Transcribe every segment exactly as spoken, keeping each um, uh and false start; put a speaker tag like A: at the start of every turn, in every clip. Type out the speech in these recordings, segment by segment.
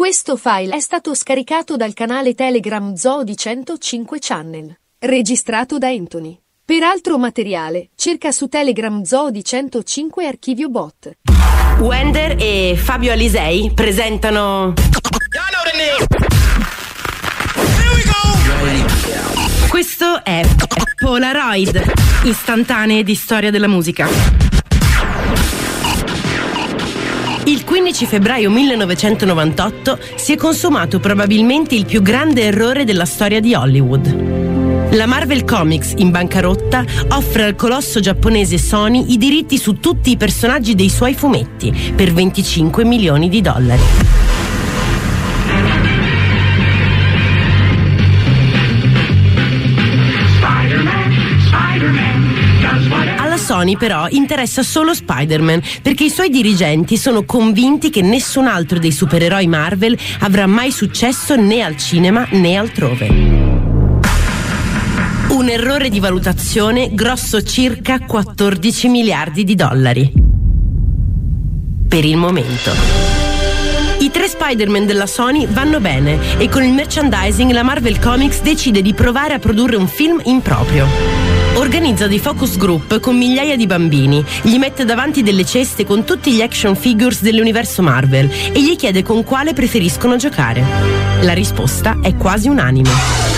A: Questo file è stato scaricato dal canale Telegram Zoo di centocinque Channel, registrato da Anthony. Per altro materiale, cerca su Telegram Zoo di centocinque Archivio Bot.
B: Wender e Fabio Alisei presentano Questo è Polaroid, istantanee di storia della musica. Il quindici febbraio millenovecentonovantotto si è consumato probabilmente il più grande errore della storia di Hollywood. La Marvel Comics, in bancarotta, offre al colosso giapponese Sony i diritti su tutti i personaggi dei suoi fumetti per venticinque milioni di dollari. Alla Sony però interessa solo Spider-Man, perché i suoi dirigenti sono convinti che nessun altro dei supereroi Marvel avrà mai successo né al cinema né altrove. Un errore di valutazione grosso circa quattordici miliardi di dollari. Per il momento. I tre Spider-Man della Sony vanno bene e con il merchandising la Marvel Comics decide di provare a produrre un film in proprio. Organizza dei focus group con migliaia di bambini, gli mette davanti delle ceste con tutti gli action figures dell'universo Marvel e gli chiede con quale preferiscono giocare. La risposta è quasi unanime.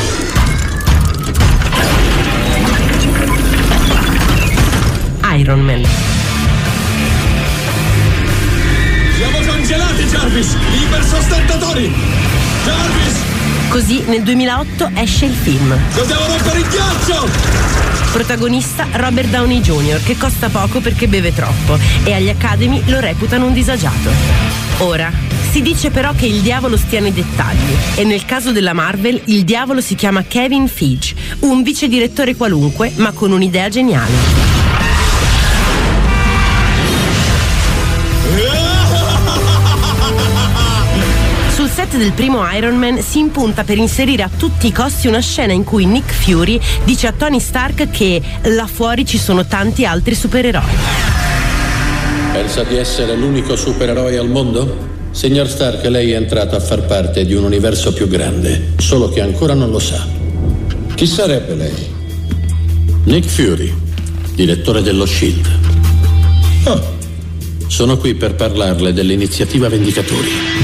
B: Iron Man.
C: Siamo congelati, Jarvis! Ipersostentatori! Jarvis!
B: Così nel duemilaotto esce il film.
C: Dobbiamo rompere il ghiaccio!
B: Protagonista Robert Downey junior, che costa poco perché beve troppo e agli Academy lo reputano un disagiato. Ora, si dice però che il diavolo stia nei dettagli e nel caso della Marvel il diavolo si chiama Kevin Feige, un vice direttore qualunque ma con un'idea geniale. Sul set del primo Iron Man si impunta per inserire a tutti i costi una scena in cui Nick Fury dice a Tony Stark che là fuori ci sono tanti altri supereroi.
D: Pensa di essere l'unico supereroe al mondo? Signor Stark, lei è entrato a far parte di un universo più grande, solo che ancora non lo sa. Chi sarebbe lei? Nick Fury, direttore dello Shield. Oh, sono qui per parlarle dell'iniziativa Vendicatori.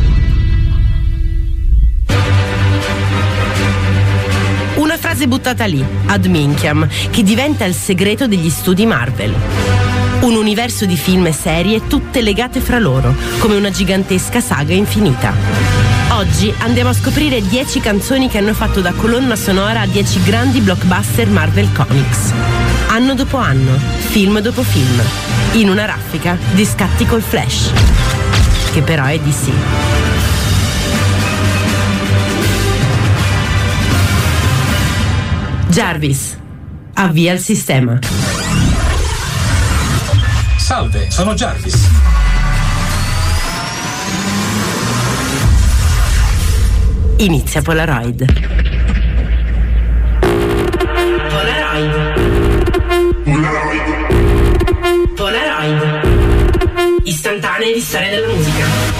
B: Frase buttata lì, ad minchiam, che diventa il segreto degli studi Marvel. Un universo di film e serie tutte legate fra loro, come una gigantesca saga infinita. Oggi andiamo a scoprire dieci canzoni che hanno fatto da colonna sonora a dieci grandi blockbuster Marvel Comics. Anno dopo anno, film dopo film, in una raffica di scatti col flash, che però è D C. Jarvis, avvia il sistema.
C: Salve, sono Jarvis.
B: Inizia Polaroid. Polaroid. Polaroid. Polaroid. Istantanee di storia della musica.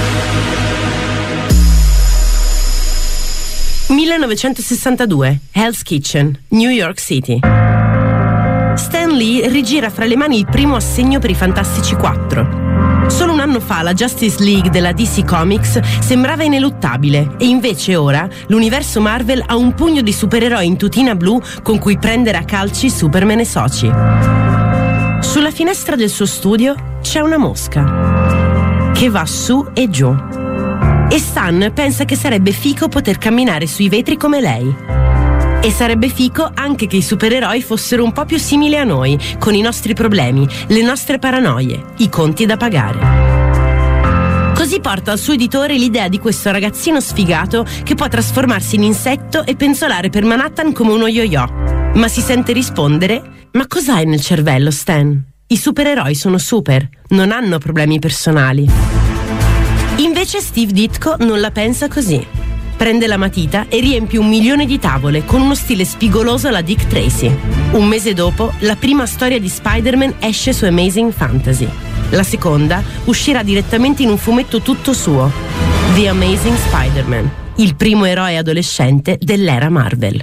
B: millenovecentosessantadue, Hell's Kitchen, New York City. Stan Lee rigira fra le mani il primo assegno per i Fantastici quattro. Solo un anno fa la Justice League della D C Comics sembrava ineluttabile e invece ora l'universo Marvel ha un pugno di supereroi in tutina blu con cui prendere a calci Superman e soci. Sulla finestra del suo studio c'è una mosca che va su e giù. E Stan pensa che sarebbe fico poter camminare sui vetri come lei. E sarebbe fico anche che i supereroi fossero un po' più simili a noi, con i nostri problemi, le nostre paranoie, i conti da pagare. Così porta al suo editore l'idea di questo ragazzino sfigato che può trasformarsi in insetto e penzolare per Manhattan come uno yo-yo. Ma si sente rispondere: ma cos'hai nel cervello, Stan? I supereroi sono super, non hanno problemi personali. Invece Steve Ditko non la pensa così. Prende la matita e riempie un milione di tavole con uno stile spigoloso alla Dick Tracy. Un mese dopo, la prima storia di Spider-Man esce su Amazing Fantasy. La seconda uscirà direttamente in un fumetto tutto suo. The Amazing Spider-Man, il primo eroe adolescente dell'era Marvel.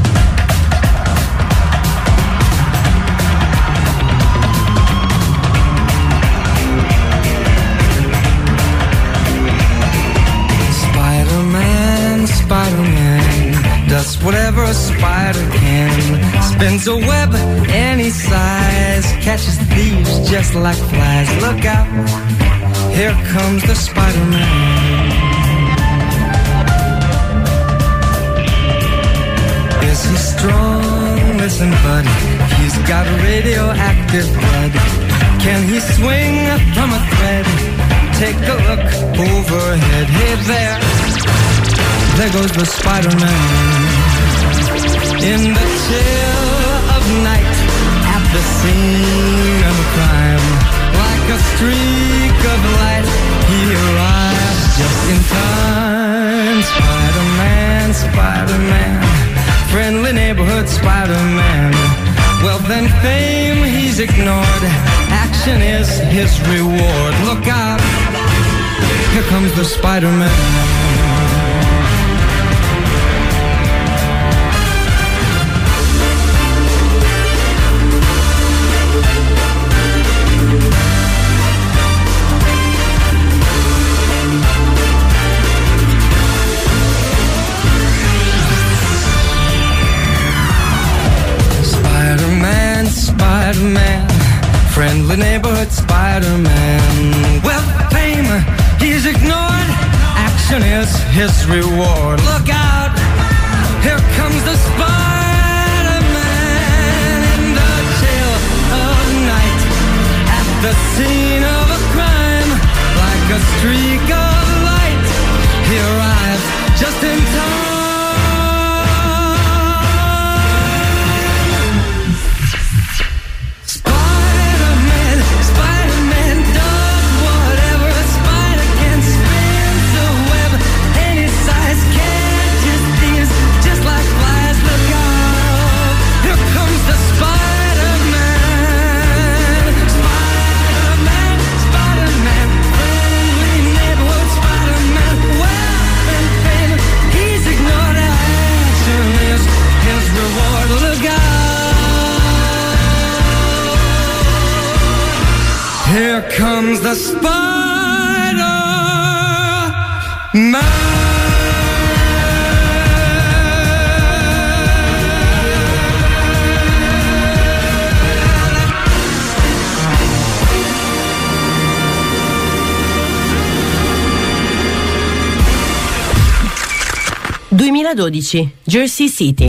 E: Spider-Man, Spider-Man does whatever a spider can. Spins a web any size, catches thieves just like flies. Look out, here comes the Spider-Man. Is he strong? Listen, buddy, he's got radioactive blood. Can he swing from a thread? Take a look overhead. Hey there, there goes the Spider-Man. In the chill of night, at the scene of a crime, like a streak of light, he arrives just in time. Spider-Man, Spider-Man, friendly neighborhood Spider-Man. Wealth and fame he's ignored, action is his reward. Look out, here comes the Spider-Man. Spider-Man, friendly neighborhood Spider-Man. Wealth, fame, he's ignored, action is his reward. Look out, here comes the Spider-Man. In the chill of night, at the scene of a crime, like a streak of light, he arrives just in time. Here comes the Spider-Man.
B: duemiladodici, Jersey City.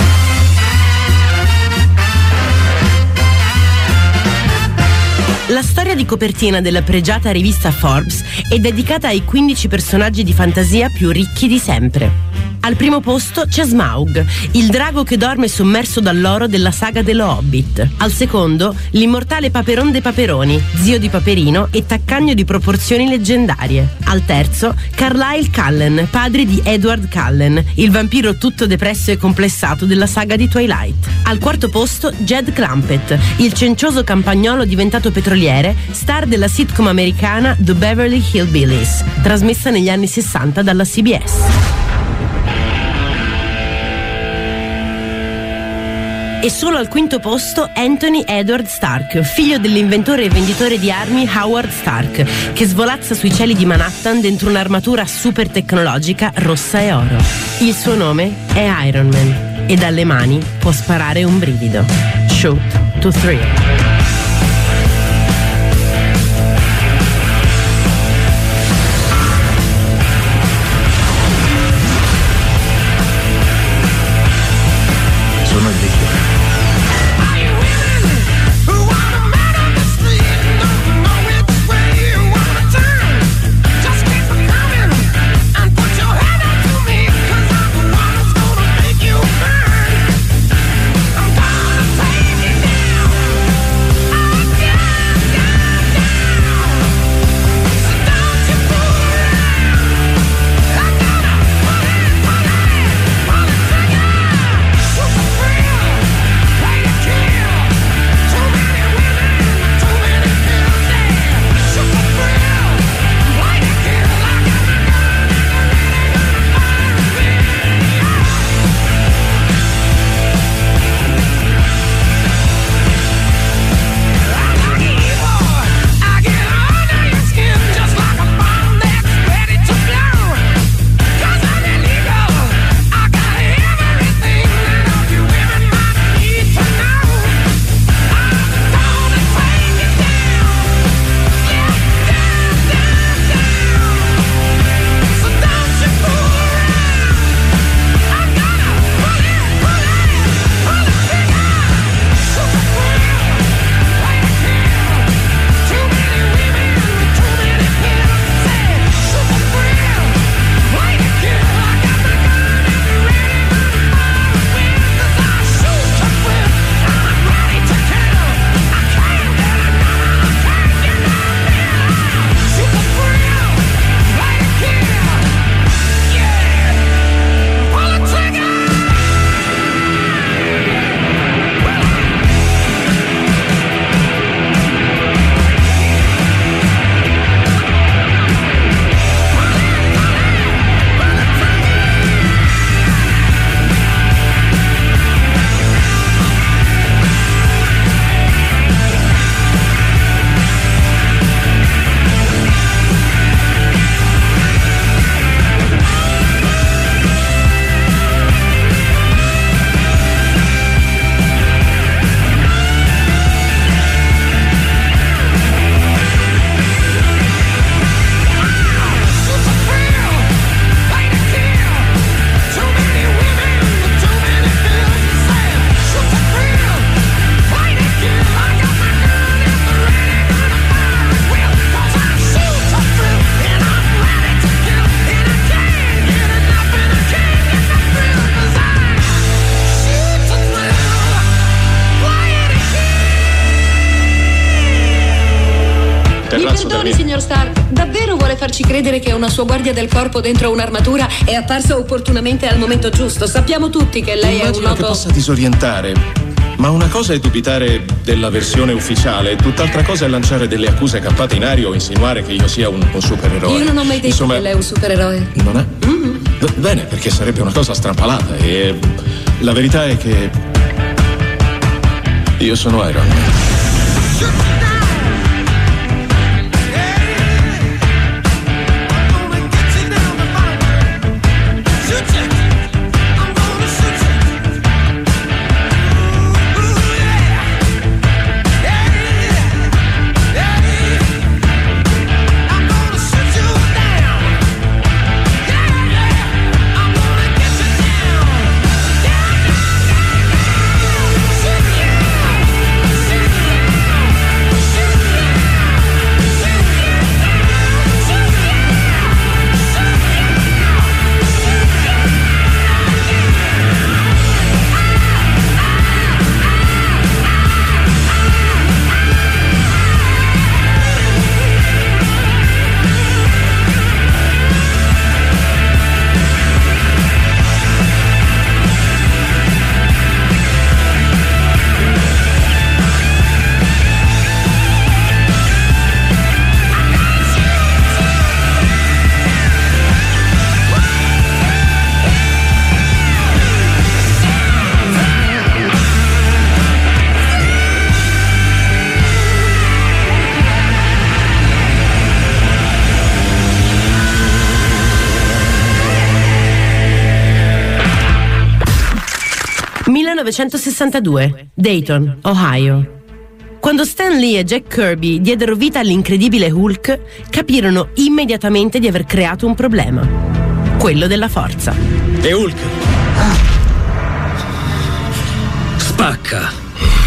B: La storia di copertina della pregiata rivista Forbes è dedicata ai quindici personaggi di fantasia più ricchi di sempre. Al primo posto c'è Smaug, il drago che dorme sommerso dall'oro della saga dello Hobbit. Al secondo, l'immortale Paperon de Paperoni, zio di Paperino e taccagno di proporzioni leggendarie. Al terzo, Carlisle Cullen, padre di Edward Cullen, il vampiro tutto depresso e complessato della saga di Twilight. Al quarto posto, Jed Clampett, il cencioso campagnolo diventato petroliere, star della sitcom americana The Beverly Hillbillies, trasmessa negli anni sessanta dalla C B S. E solo al quinto posto Anthony Edward Stark, figlio dell'inventore e venditore di armi Howard Stark, che svolazza sui cieli di Manhattan dentro un'armatura super tecnologica rossa e oro. Il suo nome è Iron Man e dalle mani può sparare un brivido. Shoot to thrill.
F: Sono il vecchio. signor Stark davvero vuole farci credere che una sua guardia del corpo dentro un'armatura è apparsa opportunamente al momento giusto? Sappiamo tutti che lei
G: Immagino
F: è un noto...
G: che possa disorientare, ma una cosa è dubitare della versione ufficiale, tutt'altra cosa è lanciare delle accuse campate in aria o insinuare che io sia un, un supereroe.
F: Io non ho mai detto
G: Insomma,
F: che lei è un supereroe.
G: Non è? Mm-hmm. B- bene, perché sarebbe una cosa strampalata e la verità è che io sono Iron Man.
B: millenovecentosessantadue, Dayton, Ohio. Quando Stan Lee e Jack Kirby diedero vita all'incredibile Hulk, capirono immediatamente di aver creato un problema: quello della forza.
C: E Hulk spacca.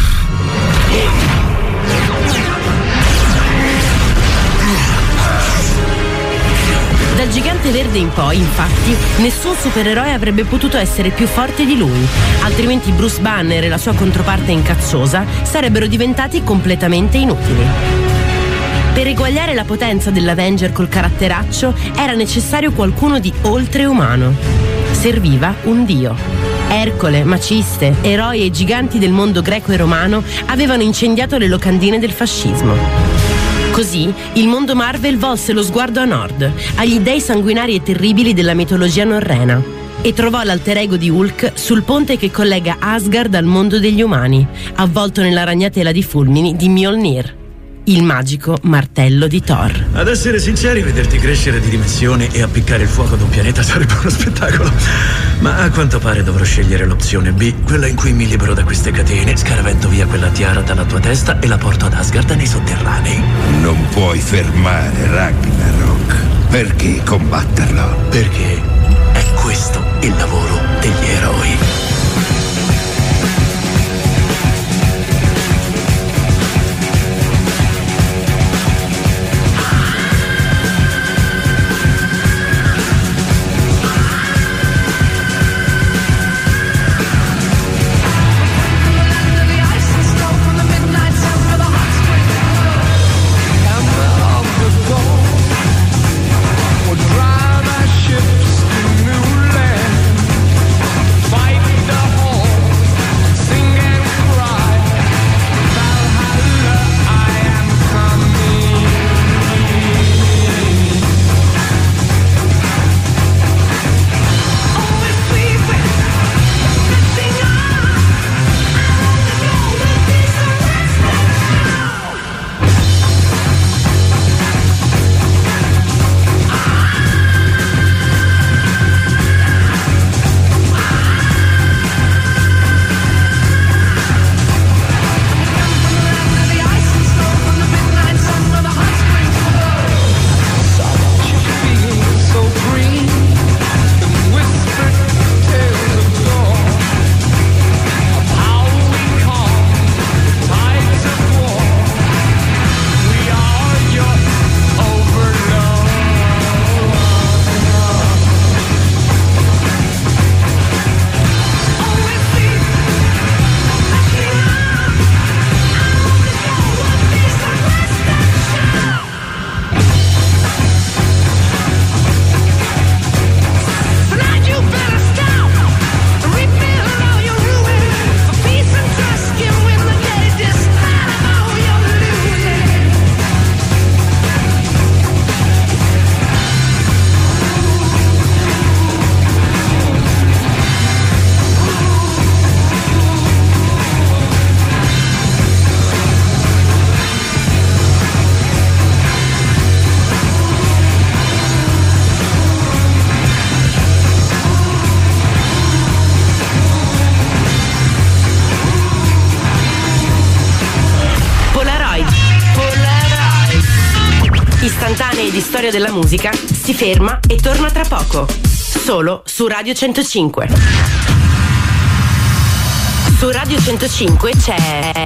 B: Dal gigante verde in poi, infatti, nessun supereroe avrebbe potuto essere più forte di lui, altrimenti Bruce Banner e la sua controparte incazzosa sarebbero diventati completamente inutili. Per eguagliare la potenza dell'Avenger col caratteraccio era necessario qualcuno di oltreumano. Serviva un dio. Ercole, Maciste, eroi e giganti del mondo greco e romano avevano incendiato le locandine del fascismo. Così il mondo Marvel volse lo sguardo a nord, agli dei sanguinari e terribili della mitologia norrena, e trovò l'alter ego di Hulk sul ponte che collega Asgard al mondo degli umani, avvolto nella ragnatela di fulmini di Mjolnir, il magico martello di Thor.
H: Ad essere sinceri, vederti crescere di dimensione e appiccare il fuoco ad un pianeta sarebbe uno spettacolo. Ma a quanto pare dovrò scegliere l'opzione B, quella in cui mi libero da queste catene, scaravento via quella tiara dalla tua testa e la porto ad Asgard nei sotterranei.
I: Non puoi fermare Ragnarok. Perché combatterlo?
H: Perché è questo il lavoro degli eroi.
E: Drive our ships
B: Istantanee di storia della musica si ferma e torna tra poco. Solo su Radio centocinque. Su Radio centocinque c'è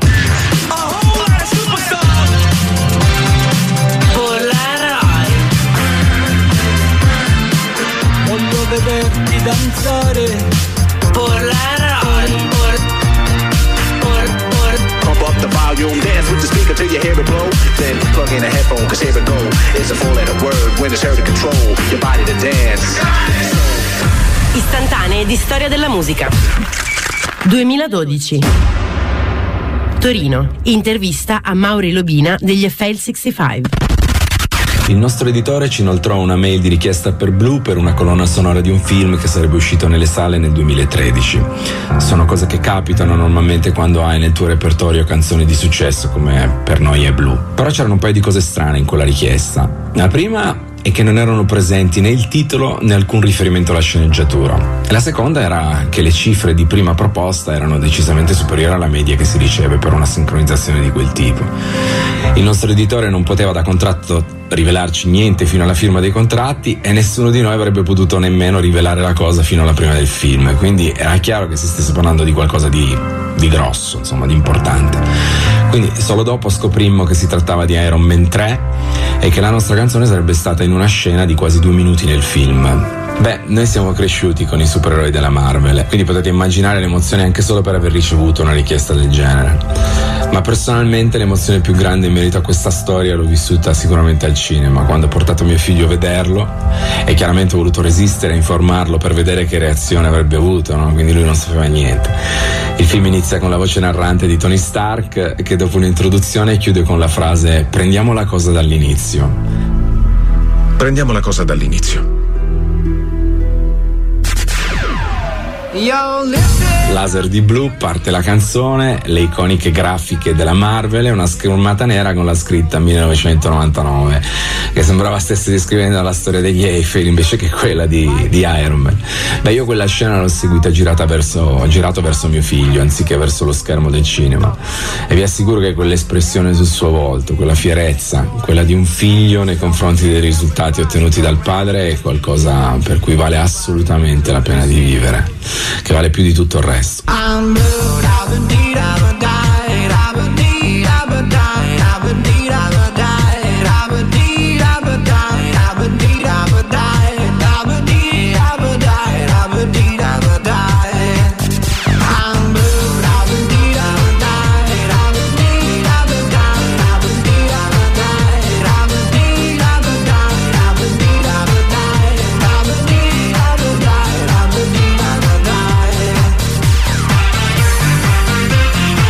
B: Polaroid.
E: Voglio vederti danzare.
B: Polaroid.
J: Pump up the volume, dance with the speaker till you hear it blow. Then plug in a headphone, cause here it go. It's a four letter word when it's heard to control your body to dance.
B: Istantanee di storia della musica. duemiladodici. Torino. Intervista a Mauri Lobina degli F L sessantacinque.
K: Il nostro editore ci inoltrò una mail di richiesta per Blue per una colonna sonora di un film che sarebbe uscito nelle sale nel duemilatredici. Sono cose che capitano normalmente quando hai nel tuo repertorio canzoni di successo, come per noi è Blue. Però c'erano un paio di cose strane in quella richiesta. La prima è che non erano presenti né il titolo né alcun riferimento alla sceneggiatura. E la seconda era che le cifre di prima proposta erano decisamente superiori alla media che si riceve per una sincronizzazione di quel tipo. Il nostro editore non poteva da contratto rivelarci niente fino alla firma dei contratti e nessuno di noi avrebbe potuto nemmeno rivelare la cosa fino alla prima del film, quindi era chiaro che si stesse parlando di qualcosa di, di grosso, insomma di importante. Quindi solo dopo scoprimmo che si trattava di Iron Man tre e che la nostra canzone sarebbe stata in una scena di quasi due minuti nel film. Beh, noi siamo cresciuti con i supereroi della Marvel, quindi potete immaginare l'emozione anche solo per aver ricevuto una richiesta del genere. Ma personalmente l'emozione più grande in merito a questa storia l'ho vissuta sicuramente al cinema, quando ho portato mio figlio a vederlo e chiaramente ho voluto resistere a informarlo per vedere che reazione avrebbe avuto, no? Quindi lui non sapeva niente. Il film inizia con la voce narrante di Tony Stark che dopo un'introduzione chiude con la frase "Prendiamo la cosa dall'inizio".
G: Prendiamo la cosa dall'inizio.
K: Laser di blu, parte la canzone, le iconiche grafiche della Marvel e una schermata nera con la scritta millenovecentonovantanove che sembrava stesse descrivendo la storia degli Eiffel invece che quella di, di Iron Man. Beh, io quella scena l'ho seguita girata verso, ho girato verso mio figlio anziché verso lo schermo del cinema e vi assicuro che quell'espressione sul suo volto, quella fierezza, quella di un figlio nei confronti dei risultati ottenuti dal padre è qualcosa per cui vale assolutamente la pena di vivere, che vale più di tutto il resto.
E: I'm blue, I've been deed, I've died, I've been deed, I've died, I've been deed, I've died, I've been deed, I've died, I've been deed, I've died, I've been deed, I've died, I've been deed, I've died. I'm blue, I've been deed, I've died, I've been deed, I've died, I've been deed, I've died, I've been deed, I've died, I've been deed, I've died, I've been deed, I've died, I've been deed, I've died.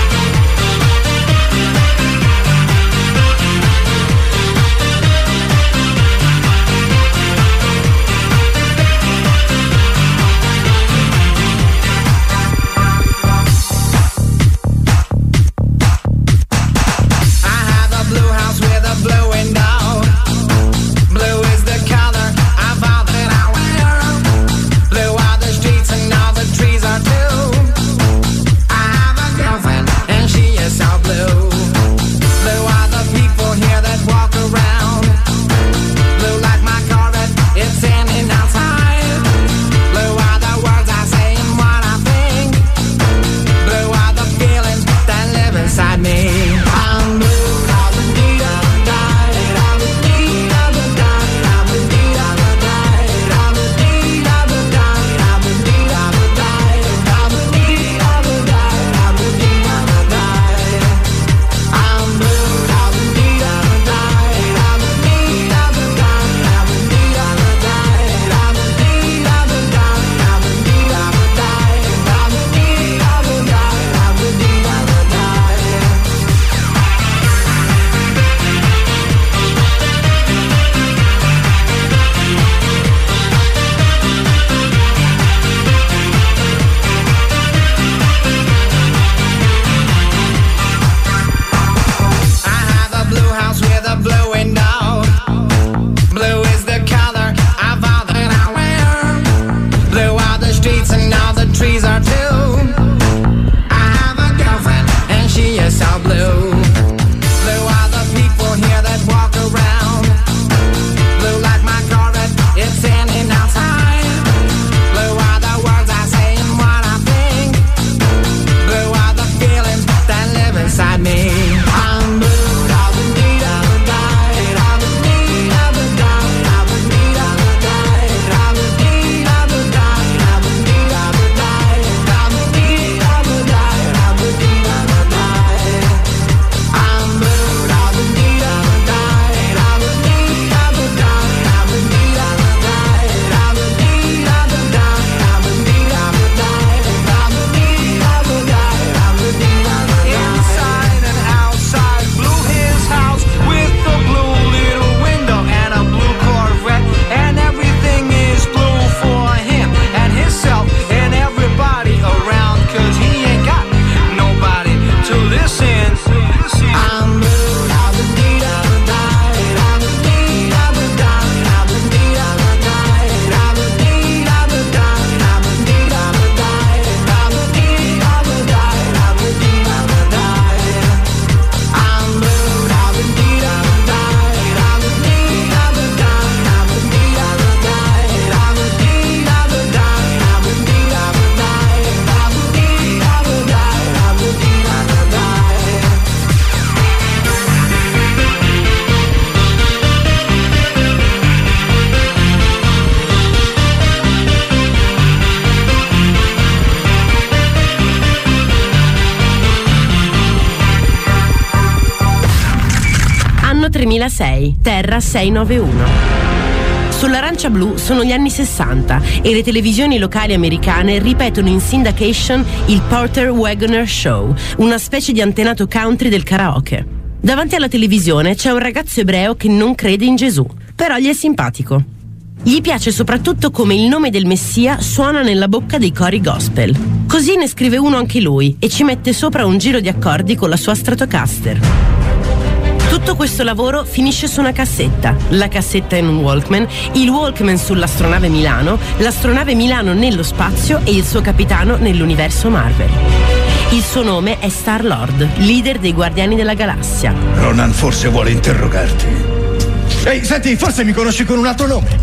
B: tremilasei, Terra seicentonovantuno. Sull'arancia blu sono gli anni sessanta e le televisioni locali americane ripetono in syndication il Porter Wagoner Show, una specie di antenato country del karaoke. Davanti alla televisione c'è un ragazzo ebreo che non crede in Gesù, però gli è simpatico. Gli piace soprattutto come il nome del Messia suona nella bocca dei cori gospel. Così ne scrive uno anche lui e ci mette sopra un giro di accordi con la sua Stratocaster. Tutto questo lavoro finisce su una cassetta, la cassetta in un Walkman, il Walkman sull'astronave Milano, l'astronave Milano nello spazio e il suo capitano nell'universo Marvel. Il suo nome è Star-Lord, leader dei Guardiani della Galassia.
I: Ronan forse vuole interrogarti.
L: Ehi, senti, forse mi conosci con un altro nome.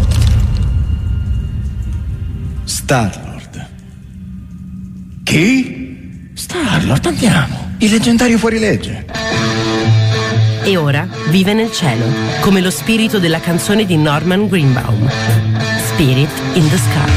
L: Star-Lord.
I: Chi?
L: Star-Lord, andiamo. Il leggendario fuorilegge.
B: E ora vive nel cielo, come lo spirito della canzone di Norman Greenbaum, Spirit in the Sky.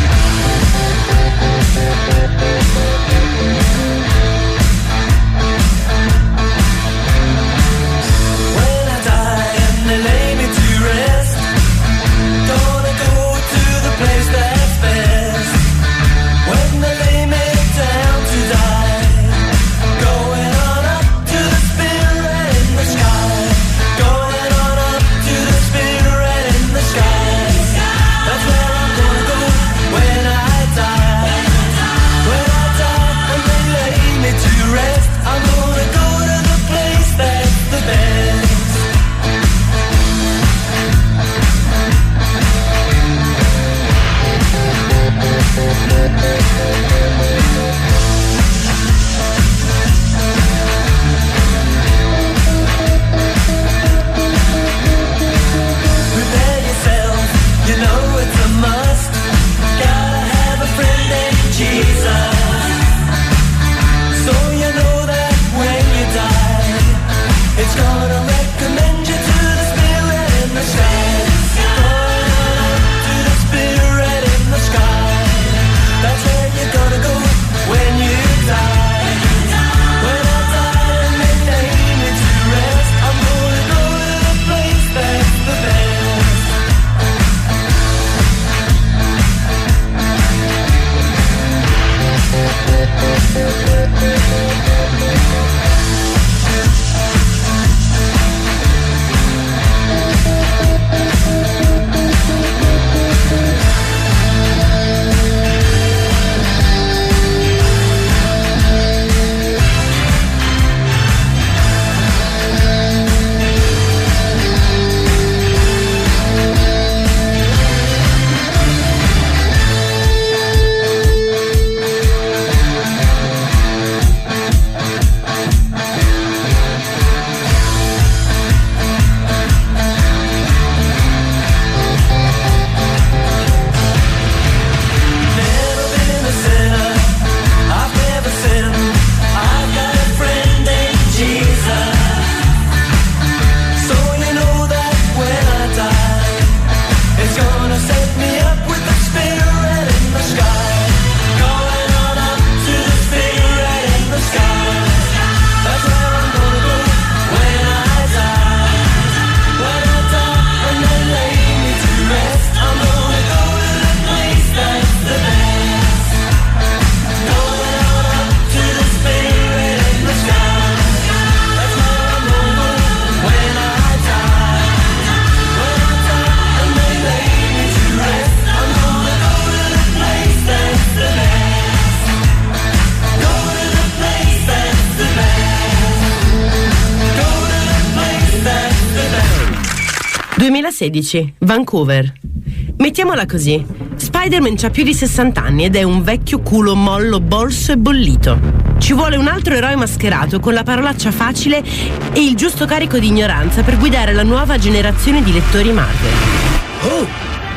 B: duemilasedici, Vancouver. Mettiamola così, Spider-Man c'ha più di sessanta anni ed è un vecchio culo mollo, bolso e bollito. Ci vuole un altro eroe mascherato con la parolaccia facile e il giusto carico di ignoranza per guidare la nuova generazione di lettori Marvel.
C: Oh!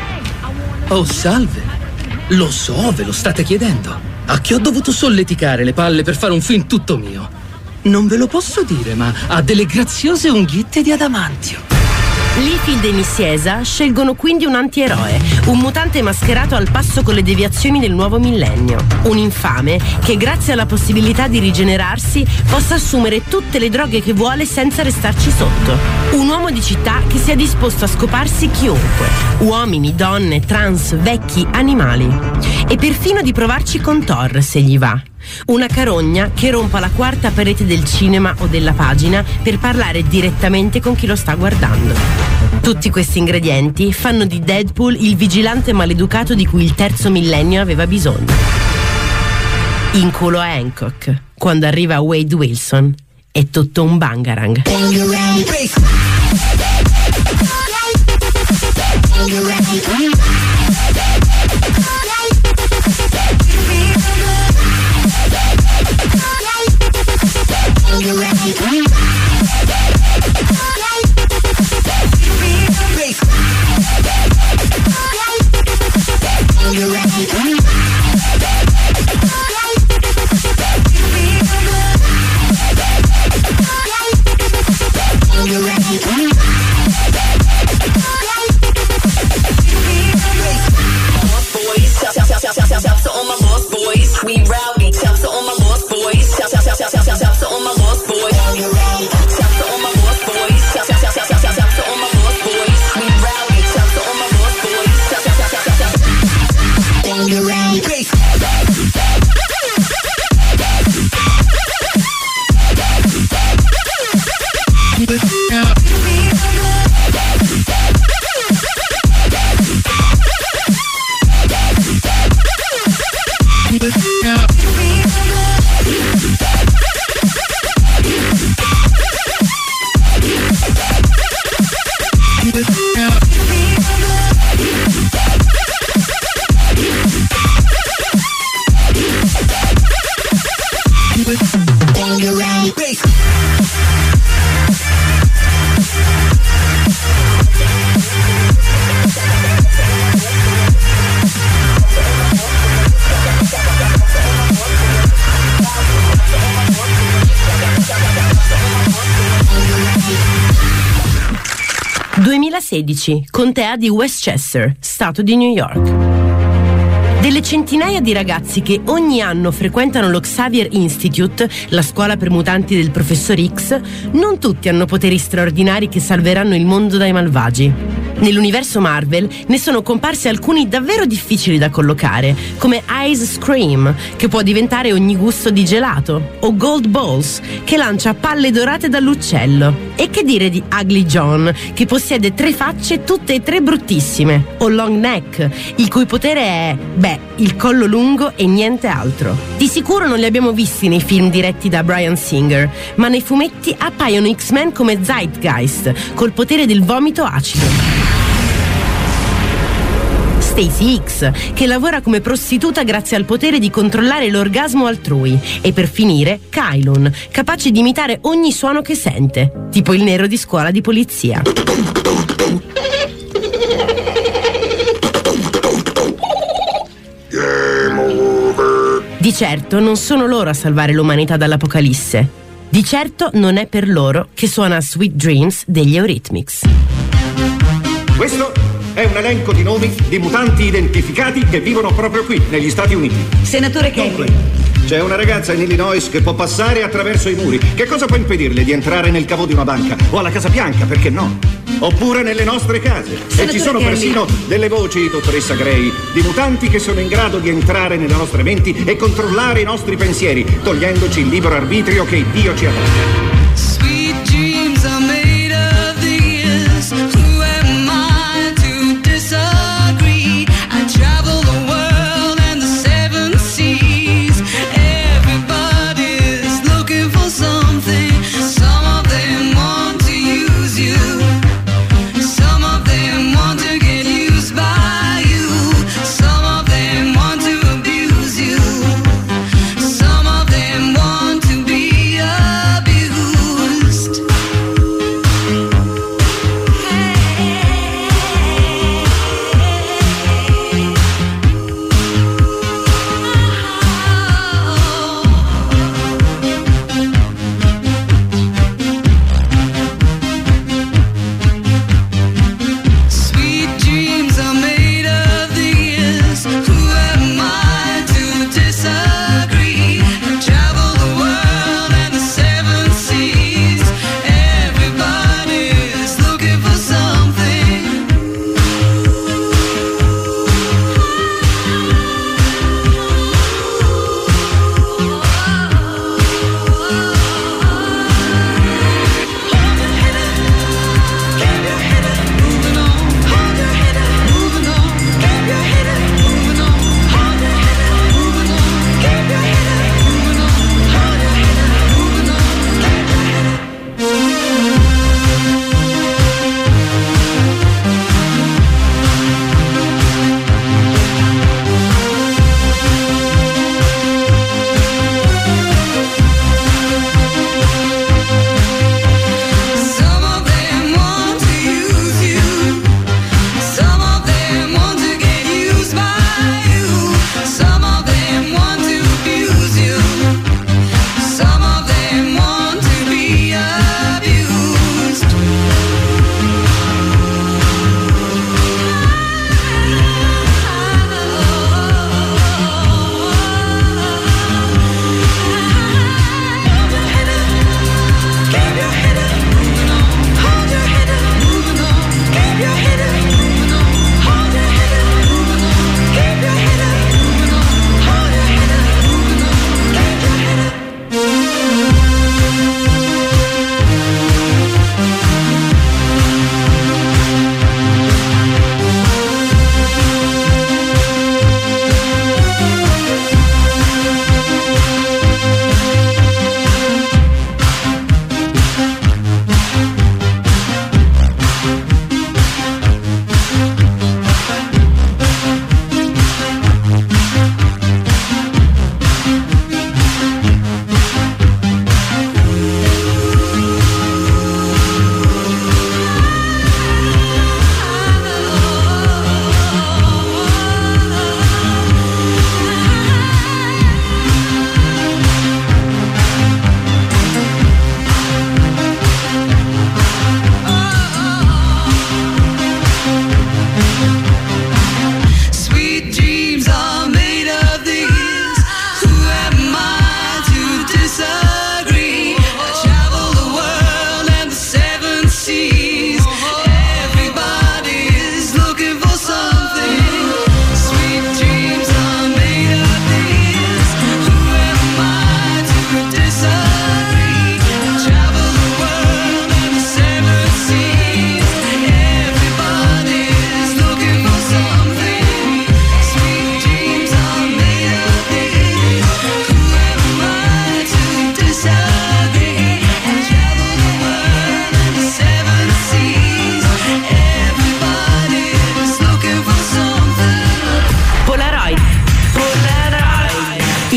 C: Oh, salve! Lo so, ve lo state chiedendo. A chi ho dovuto solleticare le palle per fare un film tutto mio? Non ve lo posso dire, ma ha delle graziose unghiette di adamantio.
B: Liefeld e Nicieza scelgono quindi un antieroe, un mutante mascherato al passo con le deviazioni del nuovo millennio. Un infame che, grazie alla possibilità di rigenerarsi, possa assumere tutte le droghe che vuole senza restarci sotto. Un uomo di città che sia disposto a scoparsi chiunque: uomini, donne, trans, vecchi, animali. E perfino di provarci con Thor, se gli va. Una carogna che rompa la quarta parete del cinema o della pagina per parlare direttamente con chi lo sta guardando. Tutti questi ingredienti fanno di Deadpool il vigilante maleducato di cui il terzo millennio aveva bisogno. In culo a Hancock, quando arriva Wade Wilson, è tutto un bangarang. duemilasedici, contea di Westchester, stato di New York. Delle centinaia di ragazzi che ogni anno frequentano lo Xavier Institute, la scuola per mutanti del professor X, non tutti hanno poteri straordinari che salveranno il mondo dai malvagi. Nell'universo Marvel ne sono comparsi alcuni davvero difficili da collocare, come Ice Scream, che può diventare ogni gusto di gelato, o Gold Balls, che lancia palle dorate dall'uccello. E che dire di Ugly John, che possiede tre facce tutte e tre bruttissime, o Long Neck, il cui potere è, beh, il collo lungo e niente altro. Di sicuro non li abbiamo visti nei film diretti da Bryan Singer, ma nei fumetti appaiono X-Men come Zeitgeist, col potere del vomito acido. Stacy X, che lavora come prostituta grazie al potere di controllare l'orgasmo altrui. E per finire, Kylon, capace di imitare ogni suono che sente, tipo il nero di scuola di polizia. Di certo non sono loro a salvare l'umanità dall'apocalisse. Di certo non è per loro che suona Sweet Dreams degli Eurythmics.
M: Questo è un elenco di nomi di mutanti identificati che vivono proprio qui, negli Stati Uniti.
N: Senatore Kelly.
M: C'è una ragazza in Illinois che può passare attraverso i muri. Che cosa può impedirle di entrare nel cavo di una banca? O alla Casa Bianca, perché no? Oppure nelle nostre case. Senatore e ci sono Kelly. Persino delle voci, dottoressa Gray, di mutanti che sono in grado di entrare nelle nostre menti e controllare i nostri pensieri, togliendoci il libero arbitrio che Dio ci ha dato. Sweet dreams are made of these. Who am I to disagree? I travel the world and the seven seas. Everybody's looking for something. Some of them want to use you. Some of them want to get used by you. Some of them want to abuse you. Some of them want to be abused.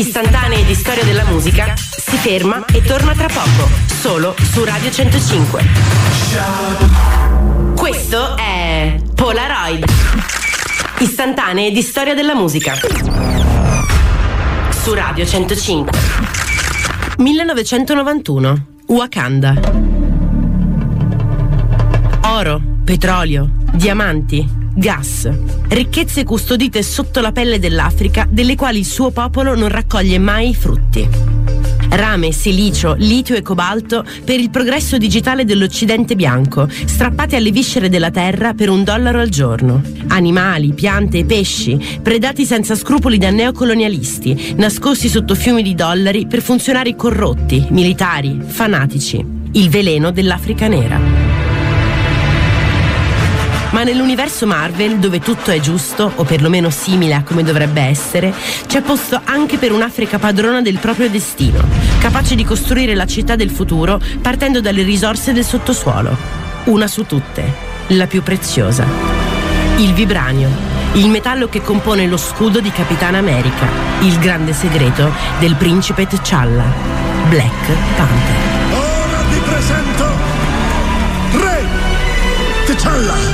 B: Istantanee di storia della musica si ferma e torna tra poco, solo su Radio centocinque. Questo è Polaroid. Istantanee di storia della musica su Radio centocinque. millenovecentonovantuno, Wakanda. Oro, petrolio, diamanti, gas, ricchezze custodite sotto la pelle dell'Africa, delle quali il suo popolo non raccoglie mai i frutti. Rame, silicio, litio e cobalto per il progresso digitale dell'Occidente bianco, strappati alle viscere della terra per un dollaro al giorno. Animali, piante e pesci, predati senza scrupoli da neocolonialisti, nascosti sotto fiumi di dollari per funzionari corrotti, militari, fanatici. Il veleno dell'Africa nera. Ma nell'universo Marvel, dove tutto è giusto, o perlomeno simile a come dovrebbe essere, c'è posto anche per un'Africa padrona del proprio destino, capace di costruire la città del futuro partendo dalle risorse del sottosuolo. Una su tutte, la più preziosa. Il vibranio, il metallo che compone lo scudo di Capitan America, il grande segreto del principe T'Challa, Black Panther.
N: Ora vi presento Re T'Challa.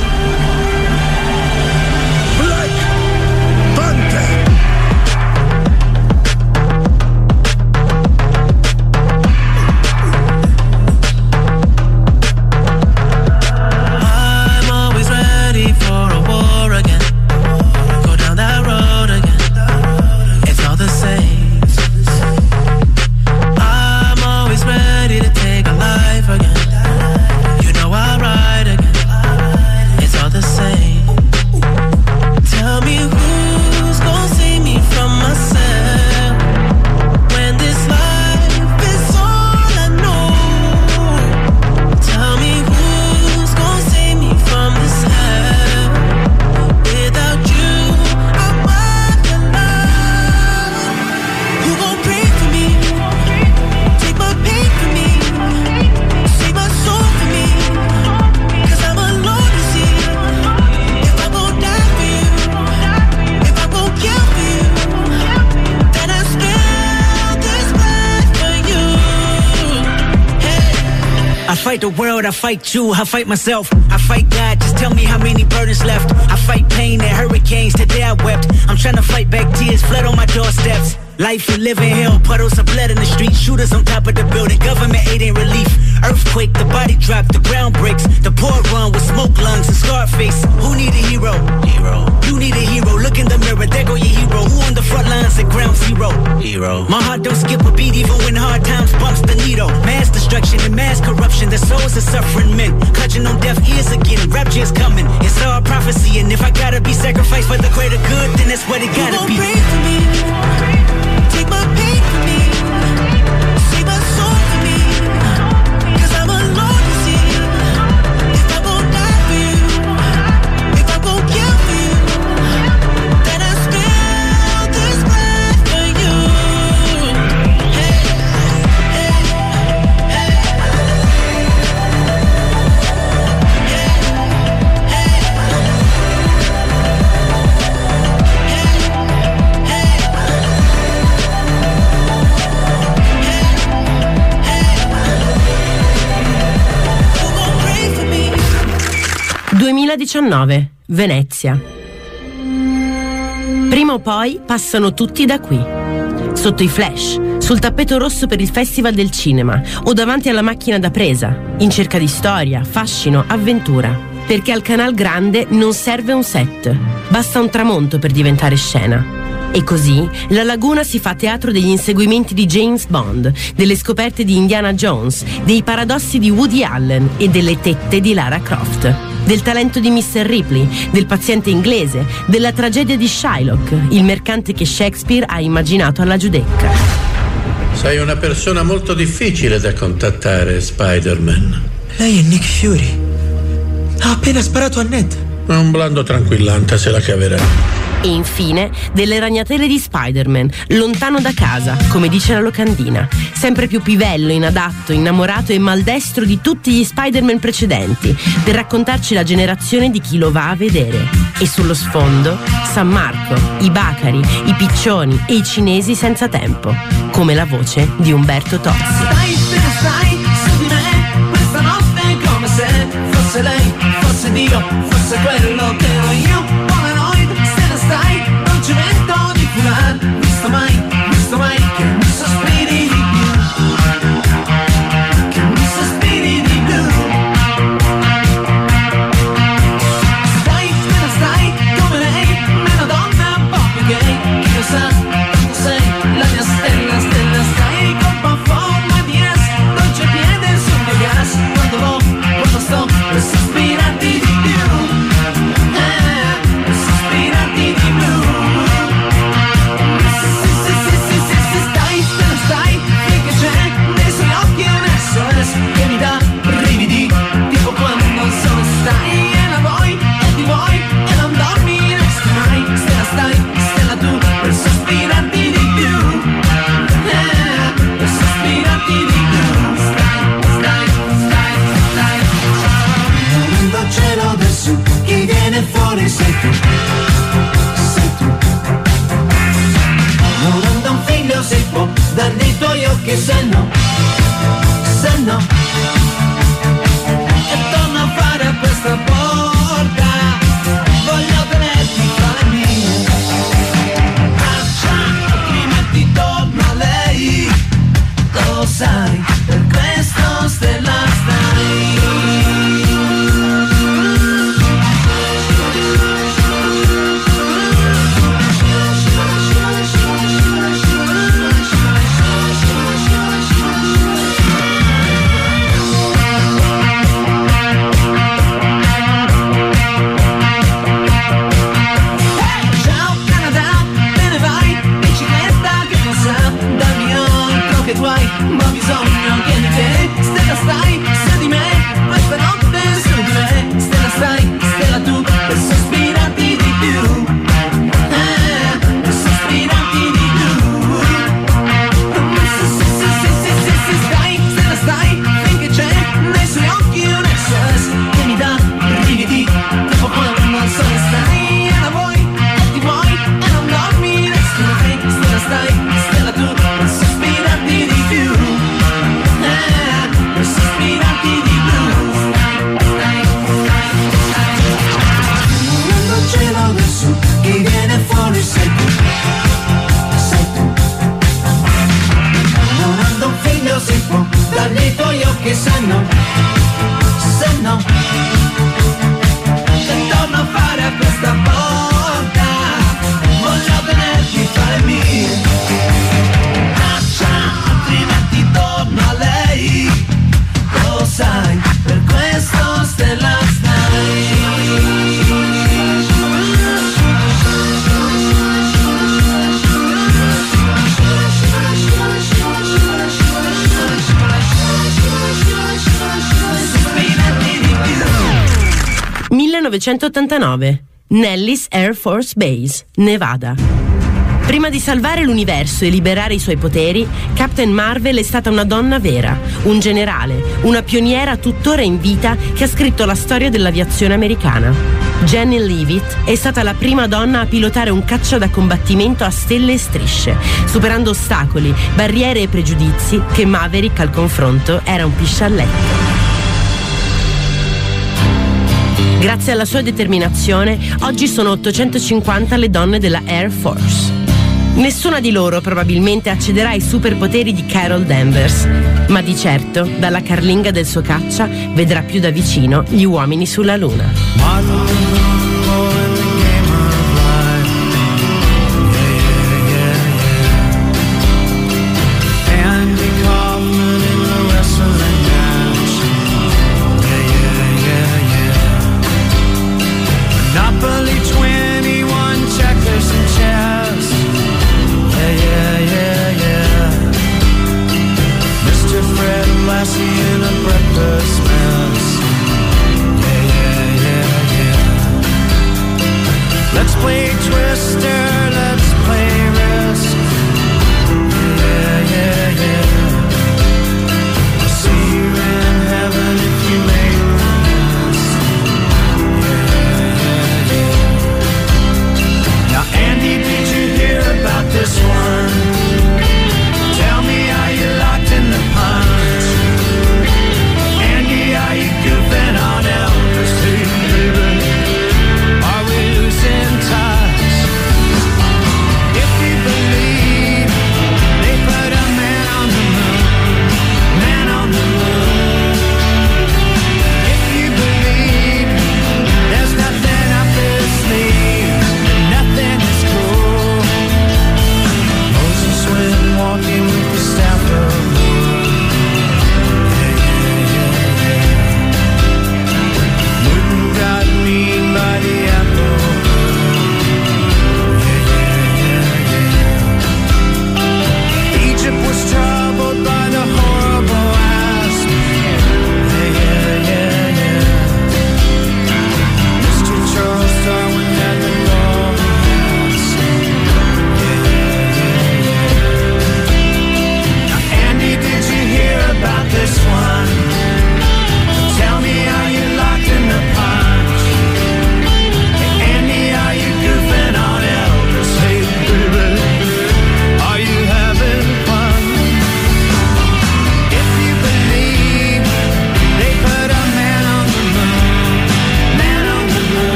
O: I fight the world, I fight you, I fight myself, I fight God, just tell me how many burdens left. I fight pain and hurricanes, today I wept. I'm trying to fight back tears, flood on my doorsteps. Life you live in hell, puddles of blood in the street, shooters on top of the building, government aid ain't relief. Earthquake, the body drop, the ground breaks, the poor run with smoke lungs and scarred face. Who need a hero? Hero. You need a hero, look in the mirror, there go your hero. Who on the front lines at ground zero? Hero. My heart don't skip a beat even when hard times bumps the needle. Mass destruction and mass corruption, the souls of suffering men, clutching on deaf ears again, rapture's coming. It's all prophecy, and if I gotta be sacrificed for the greater good, then that's what it gotta be. Pray for me. Take my pain for me, save my soul for me, cause I'm alone to see. If I gon' die for you, if I gon' kill for you, then I spill this blood for you. Hey, hey, hey,
B: duemiladiciannove, Venezia. Prima o poi passano tutti da qui. Sotto i flash, sul tappeto rosso per il Festival del Cinema o davanti alla macchina da presa, in cerca di storia, fascino, avventura. Perché al Canal Grande non serve un set, basta un tramonto per diventare scena. E così la laguna si fa teatro degli inseguimenti di James Bond, delle scoperte di Indiana Jones, dei paradossi di Woody Allen e delle tette di Lara Croft, del talento di mister Ripley, del paziente inglese, della tragedia di Shylock, il mercante che Shakespeare ha immaginato alla Giudecca.
D: Sei una persona molto difficile da contattare, Spider-Man.
H: Lei è Nick Fury. Ha appena sparato a Ned.
D: Un blando tranquillante se la caverà.
B: E infine delle ragnatele di Spider-Man, lontano da casa, come dice la locandina, sempre più pivello, inadatto, innamorato e maldestro di tutti gli Spider-Man precedenti, per raccontarci la generazione di chi lo va a vedere. e sullo sfondo San Marco, i bacari, i piccioni e i cinesi senza tempo, come la voce di Umberto Tozzi.
E: Stai, te ne stai su di me, questa notte è come se fosse lei, fosse Dio, fosse quello che ero io, Polaroid, se ne stai, non ci metto di furar, visto mai, visto mai che mi sospiri di più, che mi sospiri di più. Stai, te ne stai come lei, una donna proprio gay, chi lo sa, tanto sei la mia stella, stella, stai colpa forma di S, dolce piede sul mio gas, quando vo, quando sto per sospirarti di più, eh, per sospirarti di più. Sì, sì, sì, sì, sì, sì, stai, te ne stai, finché c'è nei suoi occhi un S O S che mi dà brividi, tipo quando non solo stai e la vuoi, e ti vuoi, e non dormi, resti mai, stella stai, stella tu, per sospirarti di più, eh, per sospirarti di più, stai, stai, stai, stai. Volendo il cielo del sud, chi viene fuori sei tu, sei tu. Volendo un figlio si può dar nei tuoi occhi, se no, se no. E torno a fare a questa porta, voglio tenerti fra le mie. Lascia, altrimenti torno a lei, lo sai, per questo stella stai. Ciao Canada, te ne vai, bicicletta che non sa, dammi altro che guai, ma ho bisogno che di te, stella stai, su di me, questa notte su di me, stella stai, stella tu, per sospirarti di più, eh, per sospirarti di più. Sì, sì, sì, sì, sì, sì, sì, stai, stella stai, finché c'è nei suoi occhi un S O S che mi dà brividi, tipo quando non so che stai e la vuoi, e ti vuoi, e non dormi, resti mai, stella stai, stella tu, per sospirarti di più, eh, per sospirarti di più, stai, stai, stai, stai. Volendo il cielo del sud, chi viene fuori sei tu, sei tu. Volendo un figlio si può dargli i tuoi occhi, se no, se no. E torno a fare a questa porta, voglio tenerti fra le mie. Lascia, altrimenti torno a lei, lo sai, per questo stella stai.
B: millenovecentottantanove, Nellis Air Force Base, Nevada. Prima di salvare l'universo e liberare i suoi poteri, Captain Marvel è stata una donna vera, un generale, una pioniera tuttora in vita che ha scritto la storia dell'aviazione americana. Jenny Leavitt è stata la prima donna a pilotare un caccia da combattimento a stelle e strisce, superando ostacoli, barriere e pregiudizi che Maverick al confronto era un piscialletto. Grazie alla sua determinazione, oggi sono ottocentocinquanta le donne della Air Force. Nessuna di loro probabilmente accederà ai superpoteri di Carol Danvers, ma di certo, dalla carlinga del suo caccia, vedrà più da vicino gli uomini sulla Luna.
E: In a breakfast mess. Yeah, yeah, yeah, yeah.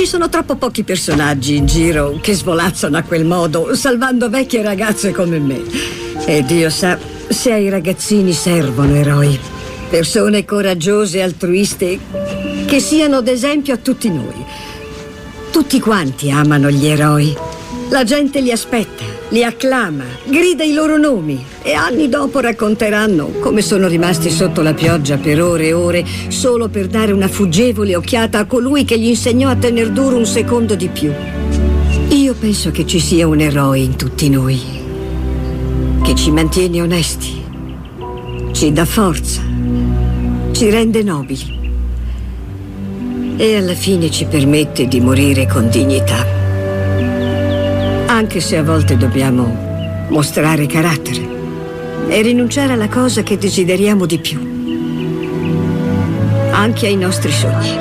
P: Ci sono troppo pochi personaggi in giro che svolazzano a quel modo, salvando vecchie ragazze come me. E Dio sa se ai ragazzini servono eroi. Persone coraggiose e altruiste che siano d'esempio a tutti noi. Tutti quanti amano gli eroi. La gente li aspetta, li acclama, grida i loro nomi e anni dopo racconteranno come sono rimasti sotto la pioggia per ore e ore solo per dare una fuggevole occhiata a colui che gli insegnò a tener duro un secondo di più. Io penso che ci sia un eroe in tutti noi, che ci mantiene onesti, ci dà forza, ci rende nobili e alla fine ci permette di morire con dignità. Anche se a volte dobbiamo mostrare carattere e rinunciare alla cosa che desideriamo di più, anche ai nostri sogni.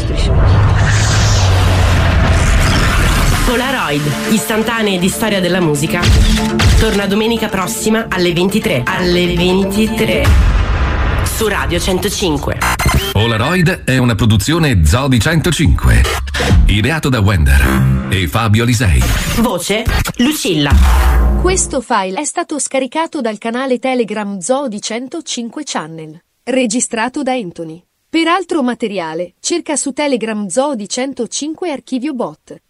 B: Polaroid, istantanee di storia della musica, torna domenica prossima alle ventitré. Alle ventitré su Radio centocinque.
Q: Polaroid è una produzione Zodi centocinque, ideato da Wender e Fabio Lisei.
B: Voce Lucilla.
A: Questo file è stato scaricato dal canale Telegram Zodi centocinque Channel, registrato da Anthony. Per altro materiale, cerca su Telegram Zodi centocinque Archivio Bot.